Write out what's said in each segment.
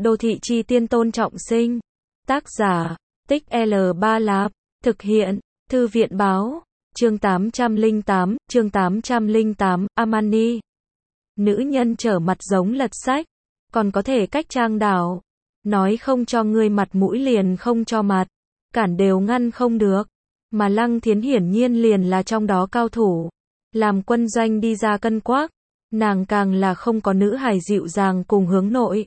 Đô thị chi tiên Tôn Trọng Sinh. Tác giả, Tích L Ba Lạp. Thực hiện, Thư viện báo. Chương 808, Amani. Nữ nhân trở mặt giống lật sách. Còn có thể cách trang đảo. Nói không cho ngươi mặt mũi liền không cho mặt. Cản đều ngăn không được. Mà Lăng Thiến hiển nhiên liền là trong đó cao thủ. Làm quân doanh đi ra cân quắc. Nàng càng là không có nữ hài dịu dàng cùng hướng nội.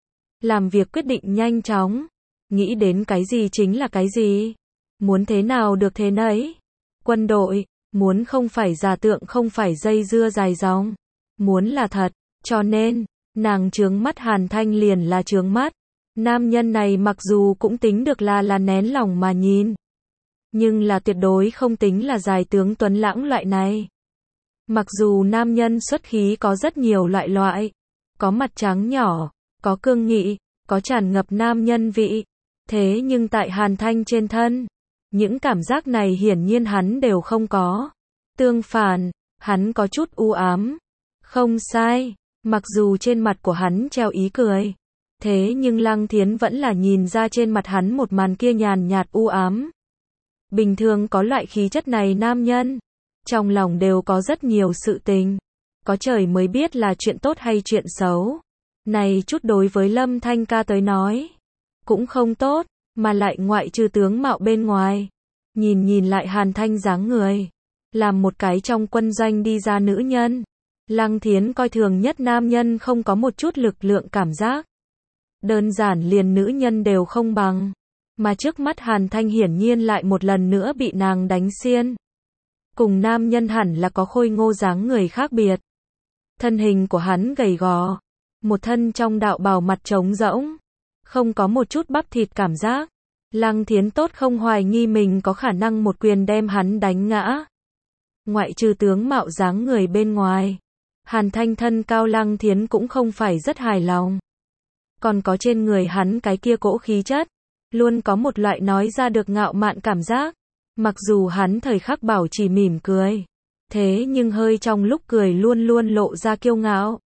Làm việc quyết định nhanh chóng. Nghĩ đến cái gì chính là cái gì. Muốn thế nào được thế nấy. Quân đội, muốn không phải giả tượng không phải dây dưa dài dòng. Muốn là thật, cho nên, nàng chướng mắt Hàn Thanh liền là chướng mắt. Nam nhân này mặc dù cũng tính được là nén lòng mà nhìn. Nhưng là tuyệt đối không tính là dài tướng tuấn lãng loại này. Mặc dù nam nhân xuất khí có rất nhiều loại. Có mặt trắng nhỏ, có cương nghị, có tràn ngập nam nhân vị. Thế nhưng tại Hàn Thanh trên thân, những cảm giác này hiển nhiên hắn đều không có. Tương phản, hắn có chút u ám. Không sai, mặc dù trên mặt của hắn treo ý cười. Thế nhưng Lăng Thiến vẫn là nhìn ra trên mặt hắn một màn kia nhàn nhạt u ám. Bình thường có loại khí chất này nam nhân, trong lòng đều có rất nhiều sự tình. Có trời mới biết là chuyện tốt hay chuyện xấu. Này chút đối với Lâm Thanh ca tới nói, cũng không tốt, mà lại ngoại trừ tướng mạo bên ngoài. Nhìn lại Hàn Thanh dáng người, làm một cái trong quân doanh đi ra nữ nhân. Lăng Thiến coi thường nhất nam nhân không có một chút lực lượng cảm giác. Đơn giản liền nữ nhân đều không bằng. Mà trước mắt Hàn Thanh hiển nhiên lại một lần nữa bị nàng đánh xiên. Cùng nam nhân hẳn là có khôi ngô dáng người khác biệt. Thân hình của hắn gầy gò. Một thân trong đạo bào mặt trống rỗng. Không có một chút bắp thịt cảm giác. Lăng Thiến tốt không hoài nghi mình có khả năng một quyền đem hắn đánh ngã. Ngoại trừ tướng mạo dáng người bên ngoài. Hàn Thanh thân cao Lăng Thiến cũng không phải rất hài lòng. Còn có trên người hắn cái kia cỗ khí chất. Luôn có một loại nói ra được ngạo mạn cảm giác. Mặc dù hắn thời khắc bảo trì mỉm cười. Thế nhưng hơi trong lúc cười luôn luôn lộ ra kiêu ngạo.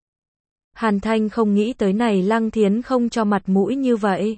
Hàn Thanh không nghĩ tới này Lăng Thiến không cho mặt mũi như vậy.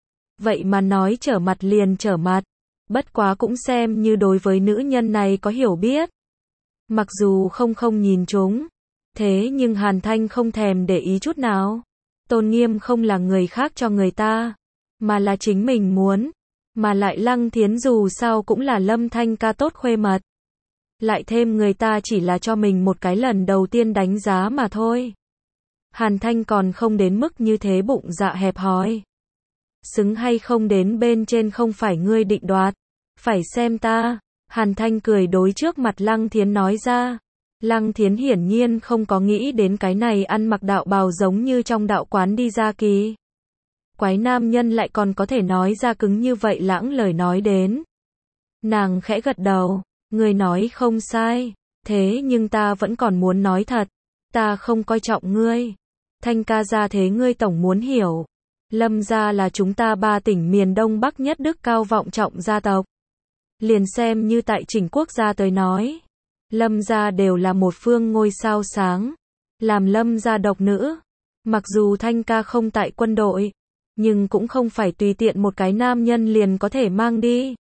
Vậy mà nói trở mặt liền trở mặt. Bất quá cũng xem như đối với nữ nhân này có hiểu biết. Mặc dù không nhìn chúng. Thế nhưng Hàn Thanh không thèm để ý chút nào. Tôn nghiêm không là người khác cho người ta. Mà là chính mình muốn. Mà lại Lăng Thiến dù sao cũng là Lâm Thanh ca tốt khuê mật. Lại thêm người ta chỉ là cho mình một cái lần đầu tiên đánh giá mà thôi. Hàn Thanh còn không đến mức như thế bụng dạ hẹp hòi. Xứng hay không đến bên trên không phải ngươi định đoạt. Phải xem ta. Hàn Thanh cười đối trước mặt Lăng Thiến nói ra. Lăng Thiến hiển nhiên không có nghĩ đến cái này ăn mặc đạo bào giống như trong đạo quán đi ra kỳ. Quái nam nhân lại còn có thể nói ra cứng như vậy lãng lời nói đến. Nàng khẽ gật đầu. Ngươi nói không sai. Thế nhưng ta vẫn còn muốn nói thật. Ta không coi trọng ngươi. Thanh ca gia thế ngươi tổng muốn hiểu. Lâm gia là chúng ta 3 tỉnh miền Đông Bắc nhất đức cao vọng trọng gia tộc. Liền xem như tại Chỉnh Quốc gia tới nói. Lâm gia đều là một phương ngôi sao sáng. Làm Lâm gia độc nữ. Mặc dù Thanh ca không tại quân đội. Nhưng cũng không phải tùy tiện một cái nam nhân liền có thể mang đi.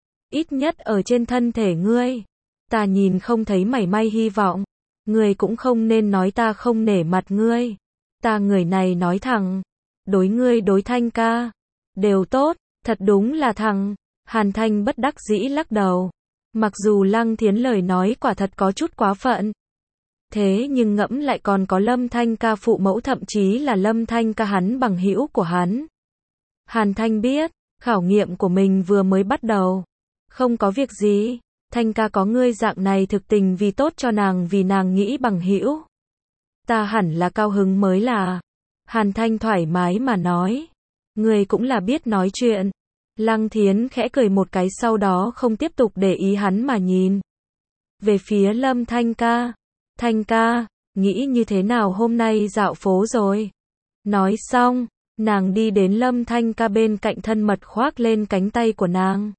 Ít nhất ở trên thân thể ngươi. Ta nhìn không thấy mảy may hy vọng. Ngươi cũng không nên nói ta không nể mặt ngươi. Ta người này nói thẳng. Đối ngươi đối Thanh ca. Đều tốt, thật đúng là thằng. Hàn Thanh bất đắc dĩ lắc đầu. Mặc dù Lăng Thiến lời nói quả thật có chút quá phận. Thế nhưng ngẫm lại còn có Lâm Thanh ca phụ mẫu thậm chí là Lâm Thanh ca hắn bằng hữu của hắn. Hàn Thanh biết, khảo nghiệm của mình vừa mới bắt đầu. Không có việc gì, Thanh ca có ngươi dạng này thực tình vì tốt cho nàng vì nàng nghĩ bằng hữu. Ta hẳn là cao hứng mới là. Hàn Thanh thoải mái mà nói. Ngươi cũng là biết nói chuyện. Lăng Thiến khẽ cười một cái sau đó không tiếp tục để ý hắn mà nhìn. Về phía Lâm Thanh ca. Thanh ca, nghĩ như thế nào hôm nay dạo phố rồi? Nói xong, nàng đi đến Lâm Thanh ca bên cạnh thân mật khoác lên cánh tay của nàng.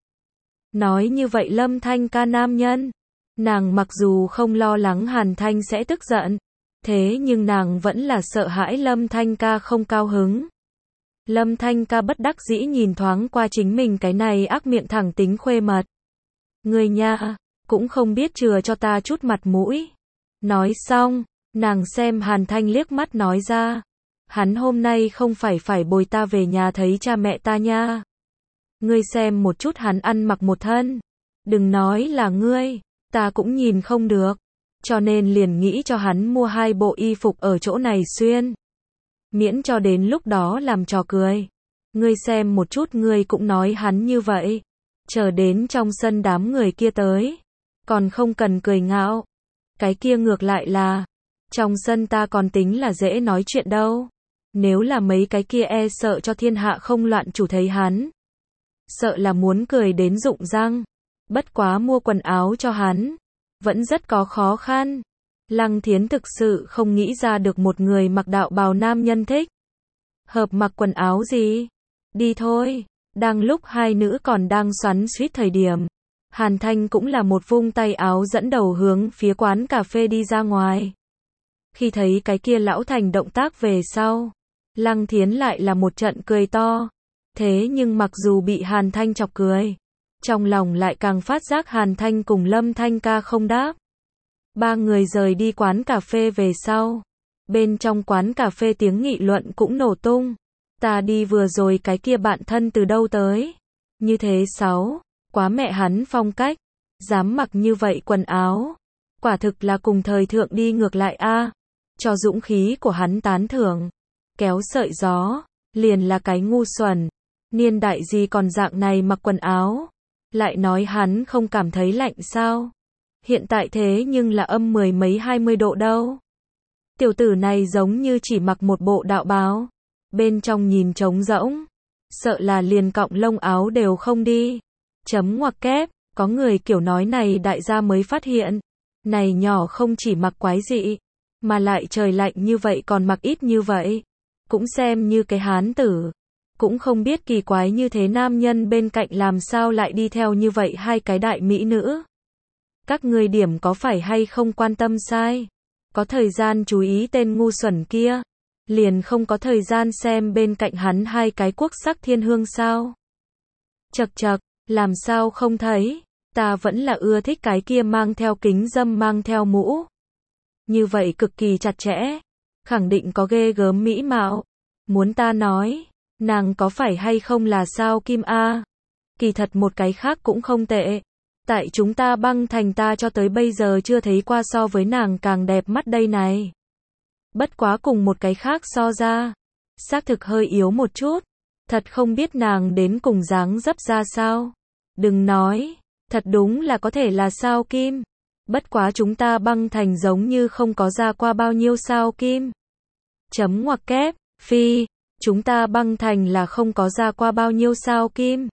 Nói như vậy Lâm Thanh ca nam nhân. Nàng mặc dù không lo lắng Hàn Thanh sẽ tức giận. Thế nhưng nàng vẫn là sợ hãi Lâm Thanh ca không cao hứng. Lâm Thanh Ca bất đắc dĩ nhìn thoáng qua chính mình cái này ác miệng thẳng tính khuê mật. Người nha, cũng không biết chừa cho ta chút mặt mũi. Nói xong, nàng xem Hàn Thanh liếc mắt nói ra. Hắn hôm nay không phải bồi ta về nhà thấy cha mẹ ta nha. Ngươi xem một chút hắn ăn mặc một thân. Đừng nói là ngươi, ta cũng nhìn không được. Cho nên liền nghĩ cho hắn mua 2 bộ y phục ở chỗ này xuyên. Miễn cho đến lúc đó làm trò cười. Ngươi xem một chút, ngươi cũng nói hắn như vậy. Chờ đến trong sân đám người kia tới. Còn không cần cười ngạo. Cái kia ngược lại là, trong sân ta còn tính là dễ nói chuyện đâu. Nếu là mấy cái kia e sợ cho thiên hạ không loạn chủ thấy hắn. Sợ là muốn cười đến rụng răng. Bất quá mua quần áo cho hắn. Vẫn rất có khó khăn. Lăng Thiến thực sự không nghĩ ra được một người mặc đạo bào nam nhân thích. Hợp mặc quần áo gì? Đi thôi. Đang lúc hai nữ còn đang xoắn xuýt thời điểm. Hàn Thanh cũng là một vung tay áo dẫn đầu hướng phía quán cà phê đi ra ngoài. Khi thấy cái kia lão thành động tác về sau, Lăng Thiến lại là một trận cười to. Thế nhưng mặc dù bị Hàn Thanh chọc cười, trong lòng lại càng phát giác Hàn Thanh cùng Lâm Thanh Ca không đáp. Ba người rời đi quán cà phê về sau. Bên trong quán cà phê tiếng nghị luận cũng nổ tung. Ta đi vừa rồi cái kia bạn thân từ đâu tới? Như thế quá mẹ hắn phong cách. Dám mặc như vậy quần áo. Quả thực là cùng thời thượng đi ngược lại a. Cho dũng khí của hắn tán thưởng. Kéo sợi gió, liền là cái ngu xuẩn. Niên đại gì còn dạng này mặc quần áo. Lại nói hắn không cảm thấy lạnh sao? Hiện tại thế nhưng là âm 10 mấy 20 độ đâu. Tiểu tử này giống như chỉ mặc một bộ đạo bào. Bên trong nhìn trống rỗng. Sợ là liền cọng lông áo đều không đi. Chấm ngoặc kép, có người kiểu nói này đại gia mới phát hiện. Này nhỏ không chỉ mặc quái dị, mà lại trời lạnh như vậy còn mặc ít như vậy. Cũng xem như cái hán tử. Cũng không biết kỳ quái như thế nam nhân bên cạnh làm sao lại đi theo như vậy hai cái đại mỹ nữ. Các ngươi điểm có phải hay không quan tâm sai? Có thời gian chú ý tên ngu xuẩn kia, liền không có thời gian xem bên cạnh hắn hai cái quốc sắc thiên hương sao? Chậc chậc, làm sao không thấy? Ta vẫn là ưa thích cái kia mang theo kính dâm mang theo mũ. Như vậy cực kỳ chặt chẽ, khẳng định có ghê gớm mỹ mạo. Muốn ta nói, nàng có phải hay không là sao Kim A? Kỳ thật một cái khác cũng không tệ. Tại chúng ta băng thành ta cho tới bây giờ chưa thấy qua so với nàng càng đẹp mắt đây này. Bất quá cùng một cái khác so ra, xác thực hơi yếu một chút. Thật không biết nàng đến cùng dáng dấp ra sao. Đừng nói, thật đúng là có thể là sao Kim. Bất quá chúng ta băng thành giống như không có ra qua bao nhiêu sao Kim. Chấm ngoặc kép, phi, chúng ta băng thành là không có ra qua bao nhiêu sao Kim.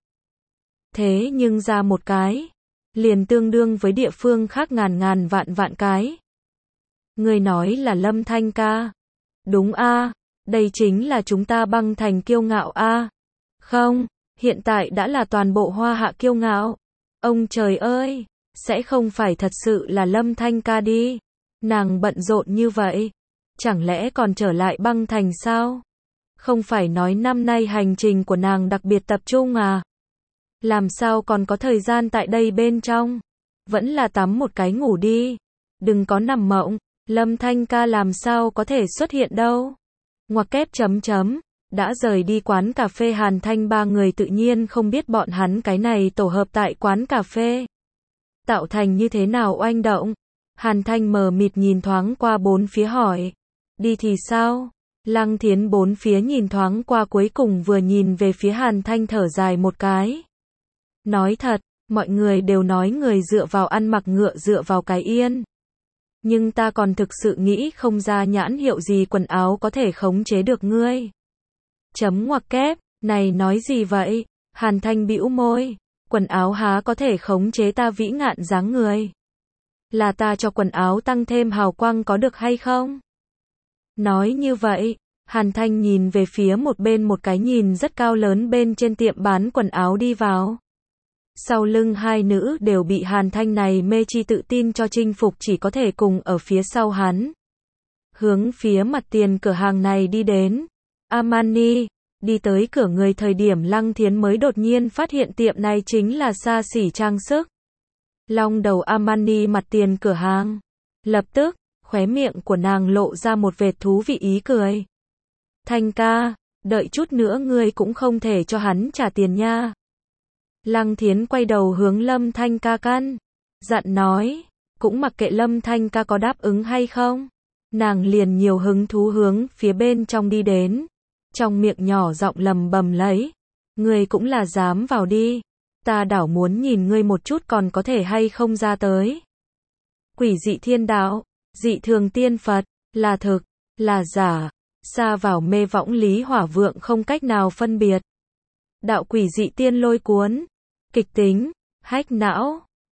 Thế nhưng ra một cái, liền tương đương với địa phương khác ngàn vạn cái. Người nói là Lâm Thanh Ca. Đúng a, đây chính là chúng ta băng thành kiêu ngạo a. Không, hiện tại đã là toàn bộ Hoa Hạ kiêu ngạo. Ông trời ơi, sẽ không phải thật sự là Lâm Thanh Ca đi. Nàng bận rộn như vậy, chẳng lẽ còn trở lại băng thành sao? Không phải nói năm nay hành trình của nàng đặc biệt tập trung à? Làm sao còn có thời gian tại đây bên trong? Vẫn là tắm một cái ngủ đi. Đừng có nằm mộng, Lâm Thanh Ca làm sao có thể xuất hiện đâu. Ngoặc kép chấm chấm, đã rời đi quán cà phê Hàn Thanh ba người tự nhiên không biết bọn hắn cái này tổ hợp tại quán cà phê. Tạo thành như thế nào oanh động? Hàn Thanh mờ mịt nhìn thoáng qua bốn phía hỏi. Đi thì sao? Lăng Thiến bốn phía nhìn thoáng qua cuối cùng vừa nhìn về phía Hàn Thanh thở dài một cái. Nói thật, mọi người đều nói người dựa vào ăn mặc ngựa dựa vào cái yên. Nhưng ta còn thực sự nghĩ không ra nhãn hiệu gì quần áo có thể khống chế được ngươi. Chấm ngoặc kép, này nói gì vậy? Hàn Thanh bĩu môi, quần áo há có thể khống chế ta vĩ ngạn dáng người. Là ta cho quần áo tăng thêm hào quang có được hay không? Nói như vậy, Hàn Thanh nhìn về phía một bên một cái nhìn rất cao lớn bên trên tiệm bán quần áo đi vào. Sau lưng hai nữ đều bị Hàn Thanh này mê chi tự tin cho chinh phục chỉ có thể cùng ở phía sau hắn. Hướng phía mặt tiền cửa hàng này đi đến. Armani, Đi tới cửa người thời điểm Lăng Thiến mới đột nhiên phát hiện tiệm này chính là xa xỉ trang sức. Long đầu Armani mặt tiền cửa hàng. Lập tức, khóe miệng của nàng lộ ra một vệt thú vị ý cười. Thanh ca, đợi chút nữa ngươi cũng không thể cho hắn trả tiền nha. Lăng Thiến quay đầu hướng Lâm Thanh ca căn dặn nói, cũng mặc kệ Lâm Thanh ca có đáp ứng hay không. Nàng liền nhiều hứng thú hướng phía bên trong đi đến, trong miệng nhỏ giọng lầm bầm lấy, ngươi cũng là dám vào đi, ta đảo muốn nhìn ngươi một chút còn có thể hay không ra tới. Quỷ dị thiên đạo, dị thường tiên Phật, là thực, là giả, xa vào mê võng Lý Hỏa Vượng không cách nào phân biệt. Đạo quỷ dị tiên lôi cuốn, kịch tính, hách não.